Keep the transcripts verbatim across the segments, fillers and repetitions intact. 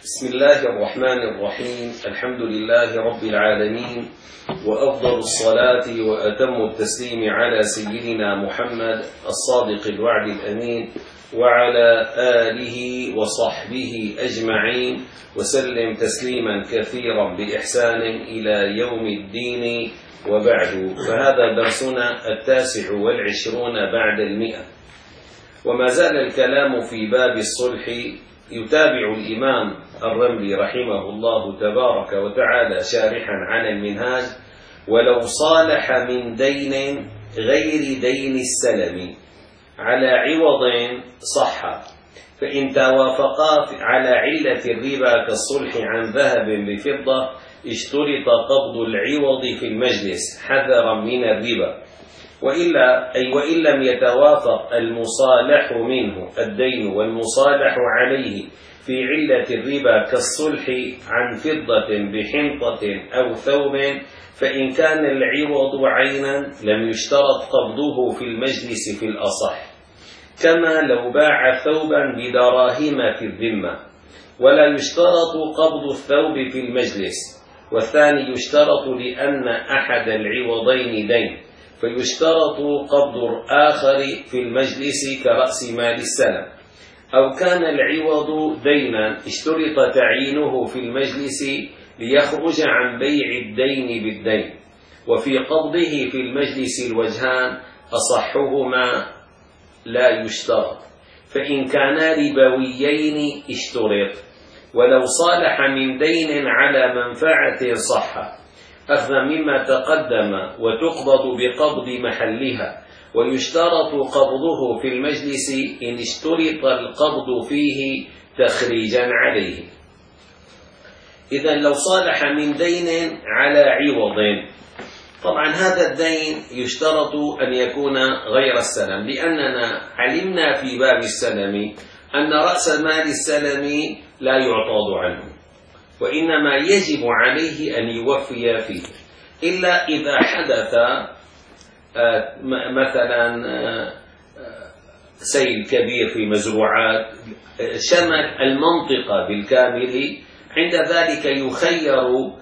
بسم الله الرحمن الرحيم. الحمد لله رب العالمين، وأفضل الصلاة وأتم التسليم على سيدنا محمد الصادق الوعد الأمين وعلى آله وصحبه أجمعين، وسلم تسليما كثيرا بإحسان إلى يوم الدين. وبعد، فهذا درسنا التاسع والعشرون بعد المئة، وما زال الكلام في باب الصلح. يتابع الإمام الرملي رحمه الله تبارك وتعالى شارحا على المنهاج: ولو صالح من دين غير دين السلم على عوض صح، فإن توافقا على علة الربا كالصلح عن ذهب بفضة اشترط قبض العوض في المجلس حذرا من الربا، وإلا أي وإن لم يتوافق المصالح منه الدين والمصالح عليه في علة الربا كالصلح عن فضة بحنطة أو ثوب، فإن كان العوض عينا لم يشترط قبضه في المجلس في الأصح، كما لو باع ثوبا بدراهم في الذمة، ولا يشترط قبض الثوب في المجلس، والثاني يشترط لأن أحد العوضين دين، فيشترط قبض الآخر في المجلس كرأس مال السلم. أو كان العوض دينا اشترط تعيينه في المجلس ليخرج عن بيع الدين بالدين، وفي قبضه في المجلس الوجهان، أصحهما لا يشترط، فإن كانا ربويين اشترط. ولو صالح من دين على منفعة صح، أخذ مما تقدم وتقبض بقبض محلها، ويشترط قبضه في المجلس إن اشترط القبض فيه تخريجا عليه. إذن لو صالح من دين على عوض، طبعا هذا الدين يشترط أن يكون غير السلم، لأننا علمنا في باب السلم أن رأس مال السلم لا يعتاض عنه، وإنما يجب عليه أن يوفي فيه، إلا إذا حدث مثلا سيل كبير في مزروعات شمل المنطقة بالكامل، عند ذلك يخير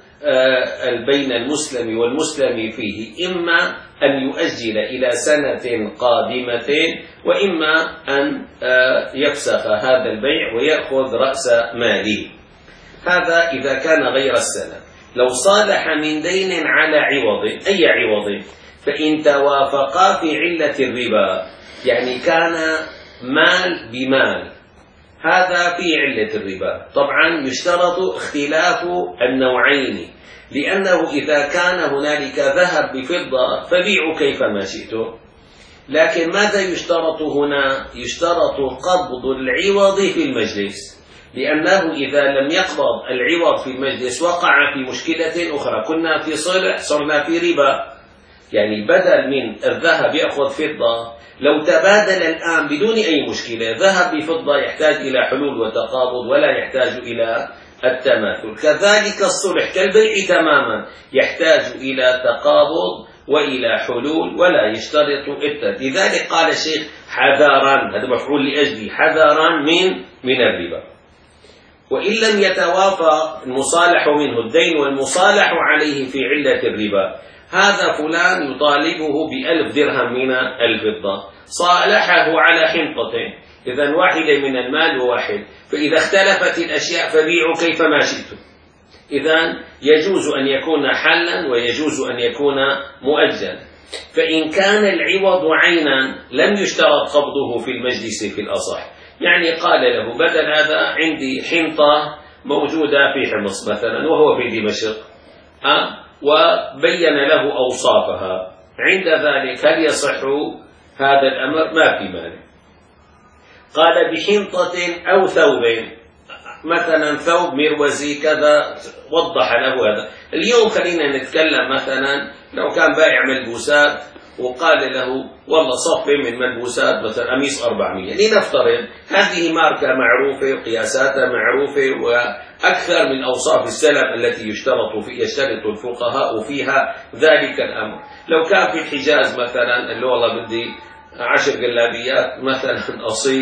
بين المسلم والمسلم فيه، إما أن يؤجل إلى سنة قادمة، وإما أن يفسخ هذا البيع ويأخذ رأس ماله. هذا إذا كان غير السلم. لو صالح من دين على عوض، أي عوض؟ فإن توافقا في علة الربا، يعني كان مال بمال، هذا في علة الربا. طبعا يشترط اختلاف النوعين، لأنه إذا كان هنالك ذهب بفضة فبيعوا كيفما شئتم، لكن ماذا يشترط هنا؟ يشترط قبض العوض في المجلس، لأنه إذا لم يقبض العوض في المجلس وقع في مشكلة أخرى. كنا في صلح صرنا في ربا، يعني بدل من الذهب يأخذ فضة، لو تبادل الآن بدون أي مشكلة ذهب بفضة يحتاج إلى حلول وتقابض ولا يحتاج إلى التماثل. كذلك الصلح كالبيع تماما، يحتاج إلى تقابض وإلى حلول ولا يشترط التد. لذلك قال الشيخ حذرا، هذا مفعول لأجله، حذرا من من الربا. وإن لم يتوافق المصالح منه الدين والمصالح عليه في علة الربا، هذا فلان يطالبه بألف درهم من الفضة، صالحه على حنطة، إذن واحدة من المال وواحد، فإذا اختلفت الأشياء فبيعوا كيفما شئتم. إذن يجوز أن يكون حلا ويجوز أن يكون مؤجلا. فإن كان العوض عينا لم يشترط قبضه في المجلس في الأصح، يعني قال له بدل هذا عندي حنطة موجودة في حمص مثلا وهو في دمشق، أه؟ وبين له أوصافها، عند ذلك هل يصح هذا الأمر؟ ما في مانع. قال بحنطة أو ثوب، مثلا ثوب مروزي كذا، وضح له هذا. اليوم خلينا نتكلم مثلا لو كان بائع ملبوسات وقال له والله صفي من ملبوسات مثلا قميص أربعمية، لنفترض هذه ماركة معروفة وقياساتها معروفة وأكثر من أوصاف السلم التي يشترط في يشترط الفقهاء فيها ذلك الأمر. لو كان في الحجاز مثلا اللي والله بدي عشر قلابيات مثلا أصيل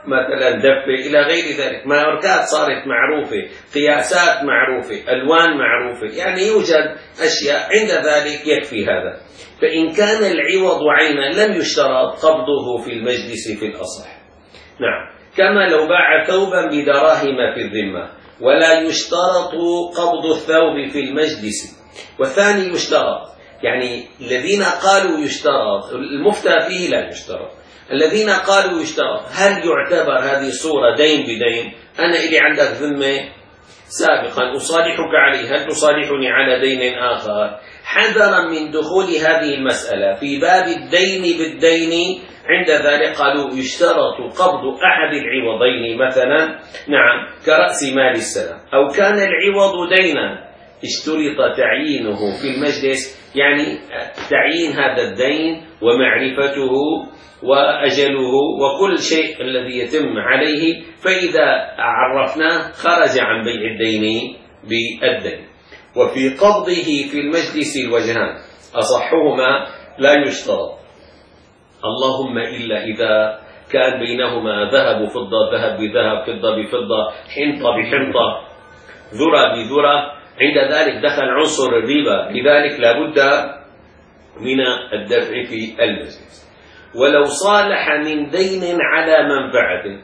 مثلا دفة إلى غير ذلك. ماركات صارت معروفة، قياسات معروفة، ألوان معروفة، يعني يوجد أشياء، عند ذلك يكفي هذا. فإن كان العوض عينا لم يشترط قبضه في المجلس في الأصح. نعم، كما لو باع ثوبا بدراهم في الذمة ولا يشترط قبض الثوب في المجلس، والثاني يشترط. يعني الذين قالوا يشترط، المفتى فيه لا يشترط. الذين قالوا يشترط، هل يعتبر هذه الصورة دين بدين؟ أنا إلي عندك ذمة سابقا أصالحك عليه، هل تصالحني على دين آخر؟ حذرا من دخول هذه المسألة في باب الدين بالدين، عند ذلك قالوا يشترط قبض أحد العوضين، مثلا نعم كرأس مال السلام، أو كان العوض دينا اشترط تعيينه في المجلس، يعني تعيين هذا الدين ومعرفته وأجله وكل شيء الذي يتم عليه، فإذا عرفناه خرج عن بيع الدين بالدين. وفي قبضه في المجلس الوجهان، أصحهما لا يشترط، اللهم إلا إذا كان بينهما ذهب فضة، ذهب بذهب، فضة بفضة، حنطة بحنطة، ذرة بذرة، عند ذلك دخل عنصر الربا، لذلك لا بد من الدفع في المجلس. ولو صالح من دين على منفعة،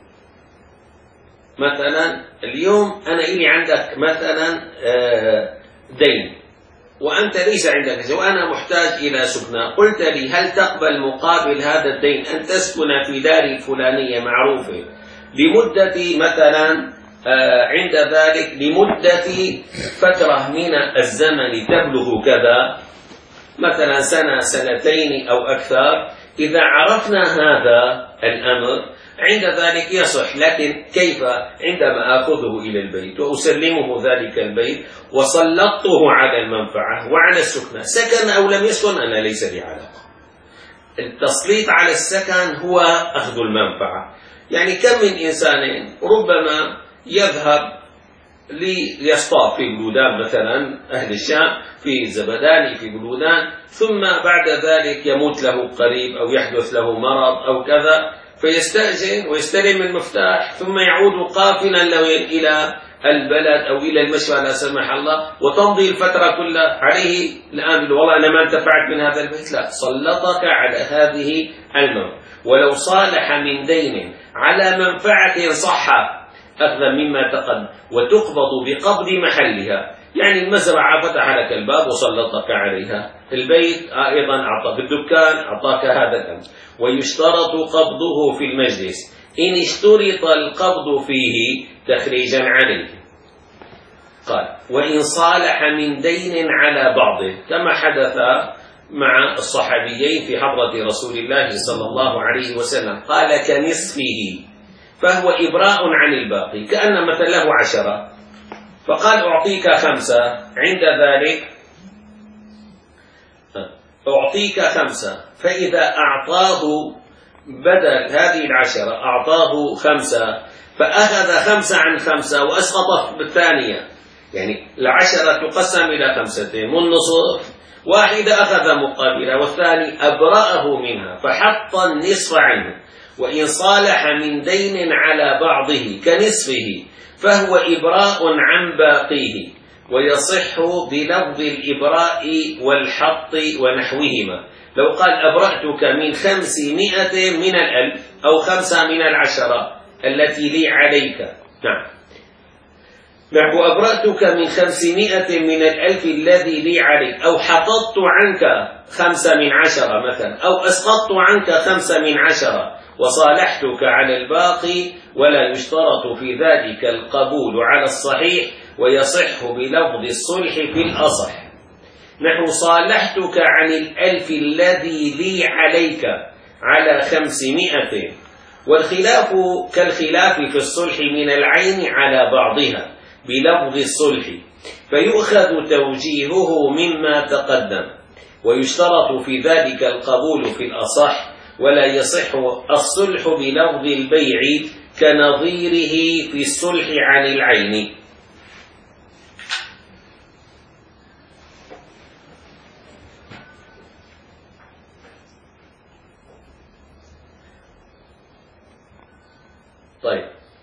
مثلا اليوم أنا إلي عندك مثلا دين وأنت ليس عندك شيء وأنا محتاج إلى سكنة، قلت لي هل تقبل مقابل هذا الدين أن تسكن في دار فلانية معروفة لمدة مثلا عند ذلك لمدة فترة من الزمن تبلغ كذا، مثلا سنة سنتين أو أكثر. إذا عرفنا هذا الأمر عند ذلك يصح، لكن كيف؟ عندما آخذه إلى البيت وأسلمه ذلك البيت وسلطته على المنفعة وعلى السكنة، سكن أو لم يسكن أنا ليس لي علاقة. التسليط على السكن هو أخذ المنفعة. يعني كم من إنسان ربما يذهب ليصطاد في بلودان، مثلا أهل الشام في زبداني في بلودان، ثم بعد ذلك يموت له قريب أو يحدث له مرض أو كذا، فيستأذن ويستلم المفتاح ثم يعود قافلا إلى البلد أو إلى المشفى لا سمح الله، وتمضي الفترة كلها عليه. الآن والله أنا ما انتفعت من هذا البيت، لا، سلطك على هذه المنفعة. ولو صالح من دين على منفعة صح أخذا مما تقدم وتقبض بقبض محلها، يعني المزرعة فتح لك الباب وسلطك عليها، البيت أيضا أعطاك، الدكان أعطاك هذا الأمر. ويشترط قبضه في المجلس إن اشترط القبض فيه تخريجا عليه. قال وإن صالح من دين على بعضه، كما حدث مع الصحابيين في حضرة رسول الله صلى الله عليه وسلم، قال كنصفه، فهو إبراء عن الباقي، كأن مثلا له عشرة فقال أعطيك خمسة، عند ذلك أعطيك خمسة، فإذا أعطاه بدل هذه العشرة أعطاه خمسة، فأخذ خمسة عن خمسة وأسقط بالثانية، يعني العشرة تقسم إلى خمستين والنصف، واحدة أخذ مقابلة والثاني أبرأه منها فحط النصف عنه. وإن صالح من دين على بعضه كنصفه فهو إبراء عن باقيه، ويصح بلفظ الإبراء والحط ونحوهما. لو قال أبرأتك من خمسمائة من الألف أو خمسة من العشرة التي لي عليك، نعم نحو أبرأتك من خمسمائة من الألف الذي لي عليك، أو حططت عنك خمسة من عشرة مثلا، أو أسقطت عنك خمسة من عشرة وصالحتك على الباقي، ولا يشترط في ذلك القبول على الصحيح، ويصح بلفظ الصلح في الأصح. نحو صالحتك عن الألف الذي لي عليك على خمسمائة، والخلاف كالخلاف في الصلح من العين على بعضها بلفظ الصلح، فيؤخذ توجيهه مما تقدم، ويشترط في ذلك القبول في الأصح، ولا يصح الصلح بلفظ البيع كنظيره في الصلح عن العين.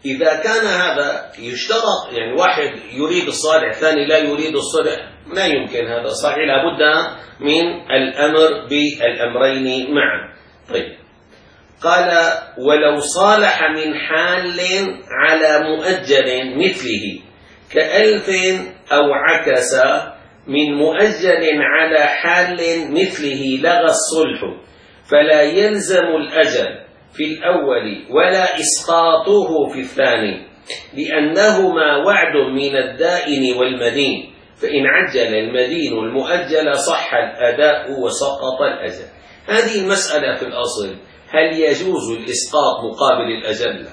إذا كان هذا يشترط، يعني واحد يريد الصالح الثاني لا يريد الصلح، لا يمكن هذا صحيح، لابد من الأمر بالأمرين معا. طيب، قال ولو صالح من حال على مؤجل مثله كألف أو عكس من مؤجل على حال مثله لغى الصلح، فلا يلزم الأجل في الأول ولا إسقاطه في الثاني، لأنهما وعد من الدائن والمدين، فإن عجل المدين المؤجل صح الأداء وسقط الأجل. هذه المسألة في الأصل هل يجوز الإسقاط مقابل الأجل؟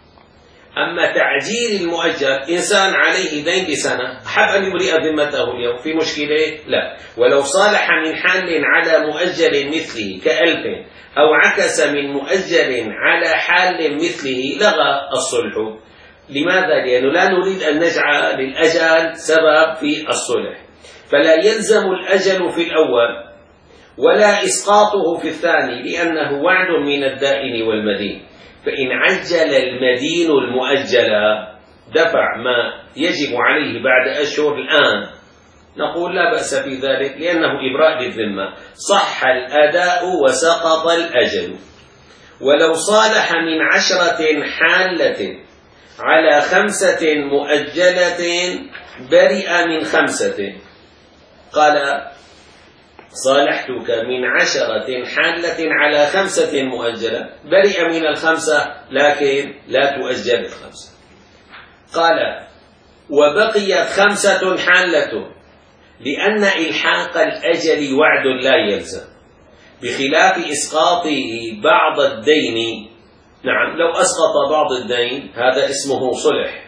أما تعجيل المؤجل، إنسان عليه دين بسنة حب أن يبرئ ذمته اليوم، في مشكلة؟ لا. ولو صالح من حال على مؤجل مثله كألف أو عكس من مؤجل على حال مثله لغى الصلح. لماذا؟ لأنه لا نريد أن نجعل للأجل سبب في الصلح، فلا يلزم الأجل في الأول ولا إسقاطه في الثاني، لأنه وعد من الدائن والمدين. فإن عجل المدين المؤجل دفع ما يجب عليه بعد أشهر الآن، نقول لا بأس في ذلك، لأنه إبراء للذمة، صح الأداء وسقط الأجل. ولو صالح من عشرة حالة على خمسة مؤجلة برئ من خمسة. قال صالحتك من عشرة حالة على خمسة مؤجلة، برئ من الخمسة لكن لا تؤجل الخمسة. قال وبقيت خمسة حالة، لأن إلحاق الأجل وعد لا يلزم، بخلاف إسقاطه بعض الدين. نعم، لو أسقط بعض الدين هذا اسمه صلح.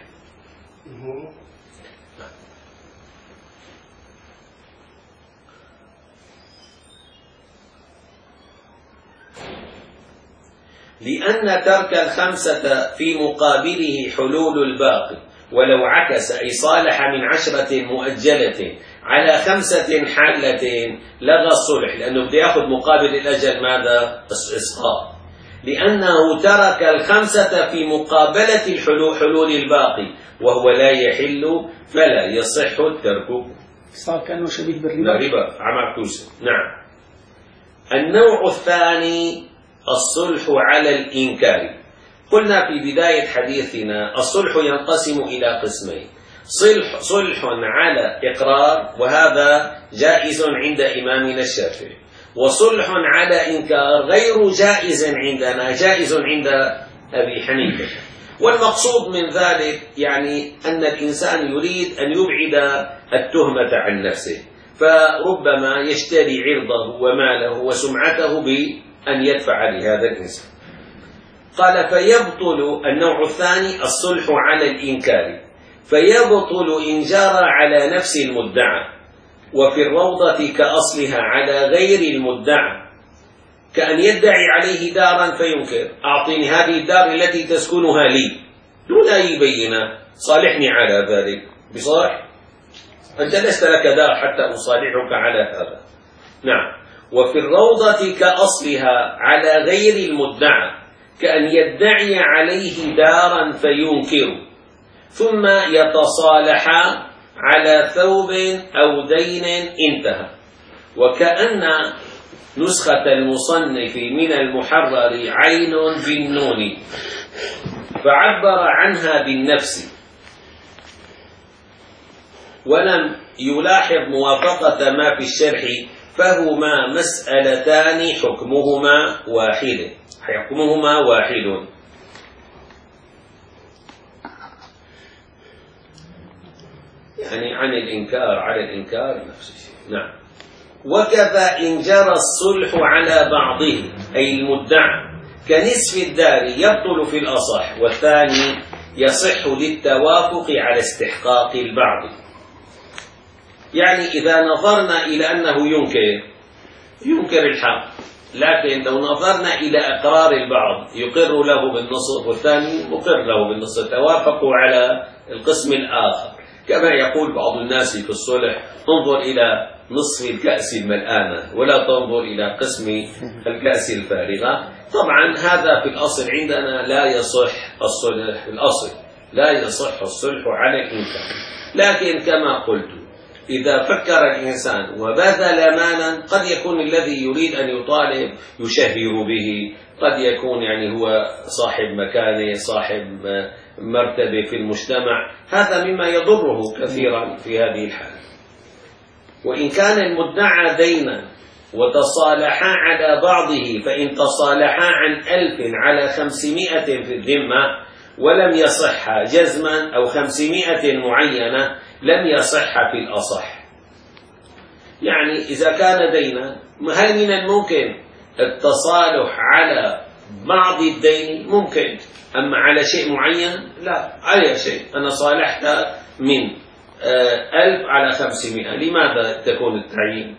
لأن ترك الخمسة في مقابله حلول الباقي، ولو عكس أي صالح من عشرة مؤجلة على خمسة حالة لغى الصلح، لأنه بده يأخذ مقابل الأجل ماذا؟ إسقاط، لأنه ترك الخمسة في مقابلة الحلول حلول الباقي وهو لا يحل، فلا يصح الترك. صار كأنه شبيه بالربا. الربا عم توسع. نعم. النوع الثاني الصلح على الإنكار. قلنا في بداية حديثنا الصلح ينقسم إلى قسمين: صلح صلح على إقرار، وهذا جائز عند إمامنا الشافعي، وصلح على إنكار غير جائز عندنا، جائز عند أبي حنيفة. والمقصود من ذلك يعني أن الإنسان يريد أن يبعد التهمة عن نفسه، فربما يشتري عرضه وماله وسمعته بأن يدفع لهذا الإنسان. قال فيبطل النوع الثاني الصلح على الإنكار، فيبطل إن جرى على نفس المدعى، وفي الروضة كأصلها على غير المدعى، كأن يدعي عليه دارا فينكر: أعطيني هذه الدار التي تسكنها لي، دون أي بينة، صالحني على ذلك. بصالح أنت لست لك دار حتى أصالحك على هذا. نعم. وفي الروضة كأصلها على غير المدعى، كأن يدعي عليه دارا فينكر، ثم يتصالح على ثوب أو دين انتهى. وكأن نسخة المصنف من المحرر عين بالنون، فعبر عنها بالنفس ولم يلاحظ موافقة ما في الشرح، فهما مسألتان حكمهما واحد حكمهما واحد. يعني عن الإنكار على الإنكار نفس الشيء. نعم. وكذا إن جرى الصلح على بعضه أي المدعى كنصف الدار يبطل في الأصح، والثاني يصح للتوافق على استحقاق البعض. يعني إذا نظرنا إلى أنه ينكر ينكر الحق، لكن لو نظرنا إلى إقرار البعض يقر له بالنصف والثاني مقر له بالنصف، توافقوا على القسم الآخر، كما يقول بعض الناس في الصلح: انظر إلى نصف الكأس الملآنة ولا تنظر إلى قسم الكأس الفارغة. طبعا هذا في الأصل عندنا لا يصح الصلح، في الأصل لا يصح الصلح على الإنكار. لكن كما قلت، إذا فكر الإنسان وبذل مالا، قد يكون الذي يريد أن يطالب يشهر به، قد يكون يعني هو صاحب مكانه، صاحب مرتبة في المجتمع، هذا مما يضره كثيرا في هذه الحالة. وإن كان المدعى دينا وتصالحا على بعضه، فإن تصالحا عن ألف على خمسمائة في الذمة ولم يصح جزما، أو خمسمائة معينة لم يصح في الأصح. يعني إذا كان دينا، هل من الممكن التصالح على بعض الدين؟ ممكن، أما على شيء معين لا. على شيء أنا صالحت من ألف على خمسمائة، لماذا تكون التعيين؟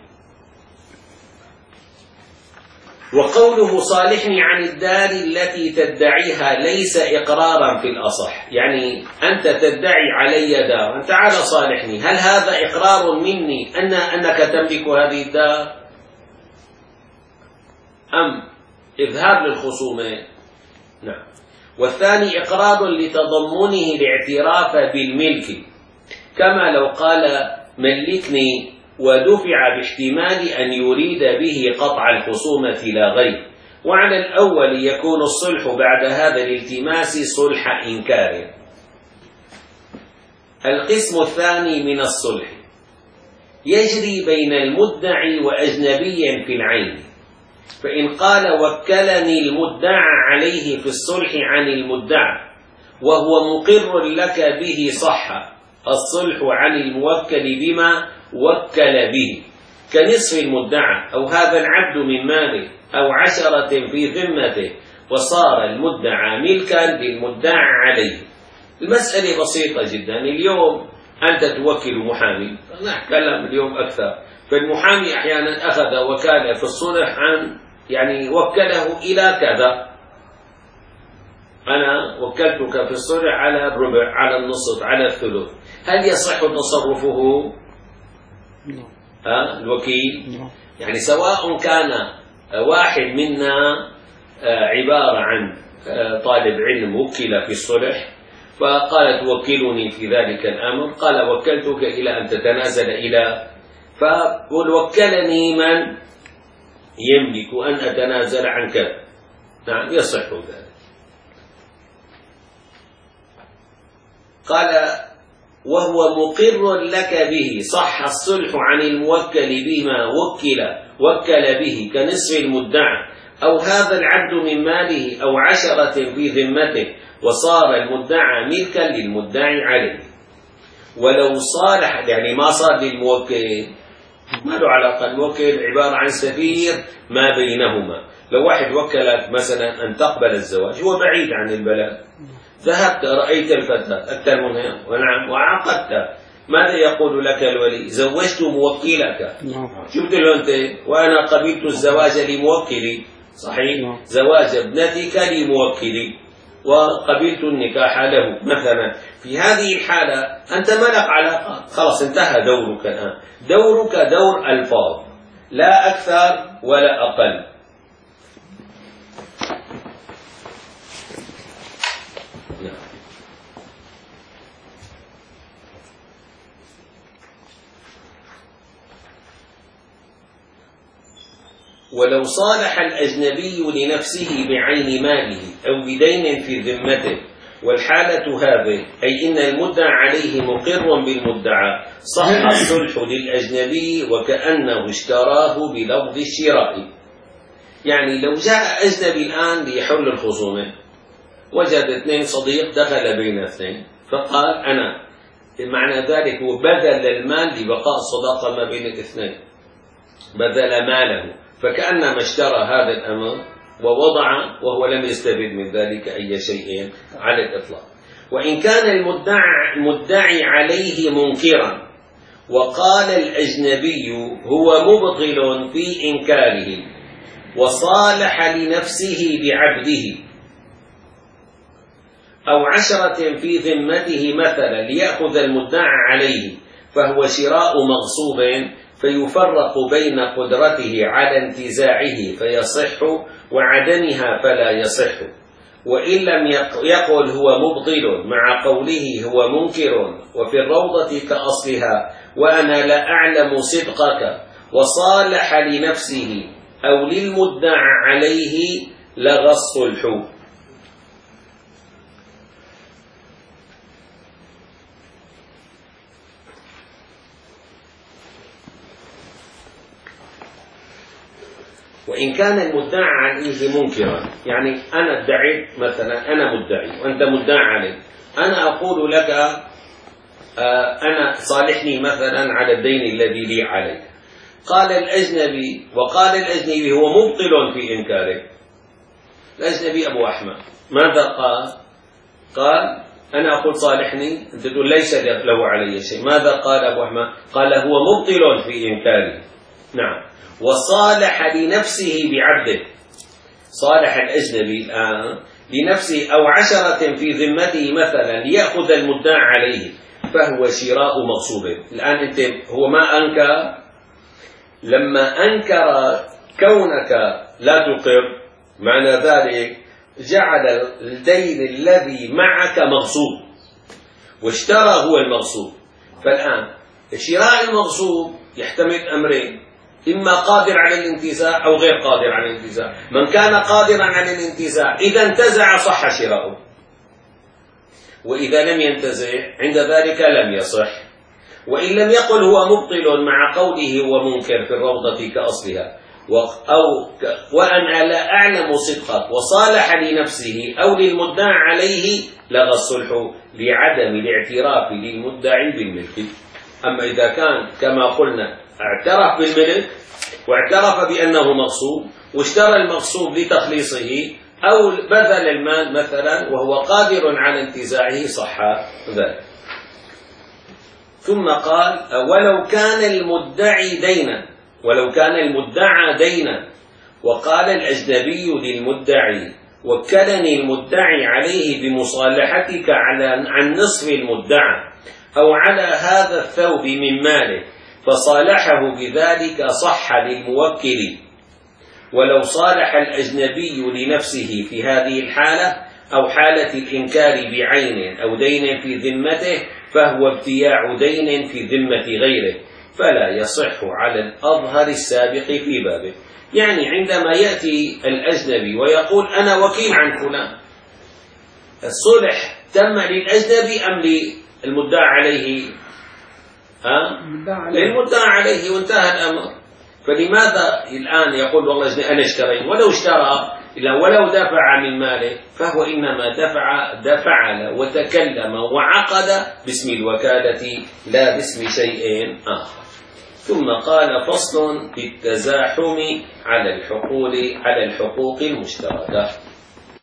وقوله صالحني عن الدار التي تدعيها ليس إقرارا في الأصح. يعني أنت تدعي علي دار، تعال صالحني، هل هذا إقرار مني أن أنك تملك هذه الدار، أم إذهاب للخصومة؟ نعم. والثاني إقرار لتضمنه الاعتراف بالملك، كما لو قال ملكني ودفع باحتمال أن يريد به قطع الخصومة لا غير. وعلى الأول يكون الصلح بعد هذا الالتماس صلح إنكار. القسم الثاني من الصلح يجري بين المدعي وأجنبي في العين. فإن قال وكلني المدعى عليه في الصلح عن المدعى وهو مقر لك به، صح الصلح عن الموكل بما وكل به، كنصف المدعى أو هذا العبد من ماله أو عشرة في ذمته، وصار المدعى ملكا للمدعى عليه. المسألة بسيطة جدا. اليوم أنت توكل محامي، نتكلم اليوم أكثر، فالمحامي أحيانا أخذ وكالة في الصلح عن يعني وكله إلى كذا، أنا وكلتك في الصلح على الربع، على النصف، على الثلث، هل يصح تصرفه؟ ها الوكيل؟ يعني سواء كان واحد منا عبارة عن طالب علم وكل في الصلح فقال توكلني في ذلك الأمر، قال وكلتك إلى أن تتنازل إلى، فقل وكلني من يملك أن أتنازل عن كذا. نعم يصح ذلك. قال وهو مقر لك به، صح الصلح عن الموكل بما وكل وكل به كنصف المدعى أو هذا العبد من ماله أو عشرة في ذمته، وصار المدعى ملكا للمدعي عليه. ولو صالح يعني ما صار للموكل، ما له علاقة، الموكل عبارة عن سفير ما بينهما. لو واحد وكلك مثلا أن تقبل الزواج، هو بعيد عن البلد، ذهبت رأيت الفتاة أكثر منها ونعم وعقدت، ماذا يقول لك الولي؟ زوجت موكلك. شفت له أنت، وأنا قبلت الزواج لموكلي، صحيح؟ زواج ابنتك لموكلي وقبلت النكاح له مثلا. في هذه الحالة أنت ما لك علاقة، خلاص انتهى دورك الآن. دورك دور ألفاظ لا أكثر ولا أقل. ولو صالح الأجنبي لنفسه بعين ماله أو بدين في ذمته، والحالة هذه أي إن المدعى عليه مقر بالمدعى، صح الصلح للأجنبي وكأنه اشتراه بلفظ الشراء. يعني لو جاء أجنبي الآن ليحل الخصومة، وجد اثنين صديق دخل بين اثنين فقال أنا، معنى ذلك هو بذل المال لبقاء الصداقة ما بين الاثنين، بذل ماله، فكأنما اشترى هذا الأمر ووضع وهو لم يستفد من ذلك أي شيء على الإطلاق. وإن كان المدعي, المدعي عليه منكرا وقال الأجنبي هو مبطل في إنكاره وصالح لنفسه بعبده، أو عشرة في ذمته مثلا ليأخذ المدعى عليه فهو شراء مغصوب، فيفرق بين قدرته على انتزاعه فيصح وعدمها فلا يصح. وإن لم يقل هو مبطل مع قوله هو منكر وفي الروضة كأصلها وأنا لا أعلم صدقك وصالح لنفسه أو للمدعى عليه لغى الصلح. وإن كان المدعى عليه منكرا، يعني أنا ادعيت مثلا أنا مدعي وأنت مدعى علي، أنا أقول لك آه أنا صالحني مثلا على الدين الذي لي عليك، قال الأجنبي وقال الأجنبي هو مبطل في إنكاره. الأجنبي أبو أحمد ماذا قال؟ قال أنا أقول صالحني، أنت تقول ليس له علي شيء. ماذا قال أبو أحمد؟ قال هو مبطل في إنكاره. نعم. وصالح لنفسه بعبده، صالح الأجنبي الآن لنفسه أو عشرة في ذمته مثلا ليأخذ المدعى عليه فهو شراء مغصوب. الآن أنت هو ما أنكر، لما أنكر كونك لا تقر معنى ذلك جعل الدين الذي معك مغصوب واشترى هو المغصوب. فالآن شراء المغصوب يحتمل أمرين، إما قادر على الانتزاع أو غير قادر على الانتزاع. من كان قادرا على الانتزاع إذا انتزع صح شراؤه، وإذا لم ينتزع عند ذلك لم يصح. وإن لم يقل هو مبطل مع قوله هو منكر في الروضة كأصلها أو وأنا لا أعلم صدقك وصالح لنفسه أو للمدعى عليه لغى الصلح لعدم الاعتراف للمدعي بالملك. أما إذا كان كما قلنا اعترف بالملك واعترف بأنه مغصوب واشترى المغصوب لتخليصه أو بذل المال مثلا وهو قادر على انتزاعه صح ذلك. ثم قال ولو كان المدعي دينا، ولو كان المدعى دينا وقال الأجنبي للمدعي وكلني المدعي عليه بمصالحتك على عن نصف المدعى أو على هذا الثوب من ماله فصالحه بذلك صح للموكل. ولو صالح الأجنبي لنفسه في هذه الحالة أو حالة الإنكار بعين أو دين في ذمته فهو ابتياع دين في ذمة غيره فلا يصح على الأظهر السابق في بابه. يعني عندما يأتي الأجنبي ويقول أنا وكيل عن فلان، الصلح تم للأجنبي أم للمدعى عليه؟ ها؟ للمدعى عليه وانتهى الأمر. فلماذا الآن يقول والله أنا اشتريت؟ ولو اشترى ولو دفع من ماله فهو إنما دفع دفع وتكلم وعقد باسم الوكالة لا باسم شيء آخر. ثم قال فصل بالتزاحم على الحقوق على الحقوق المشتركة.